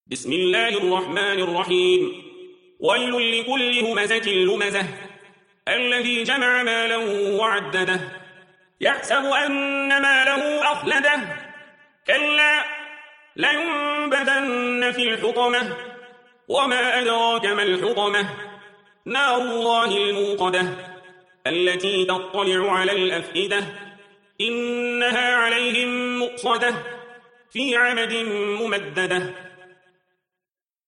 بسم الله الرحمن الرحيم. ويل لكل همزة لمزة الذي جمع مالا وعدده يحسب أن ماله أخلده كلا لينبذن في الحطمة وما أدراك ما الحطمة نار الله الموقدة التي تطلع على الأفئدة إنها عليهم مؤصدة في عمد ممددة.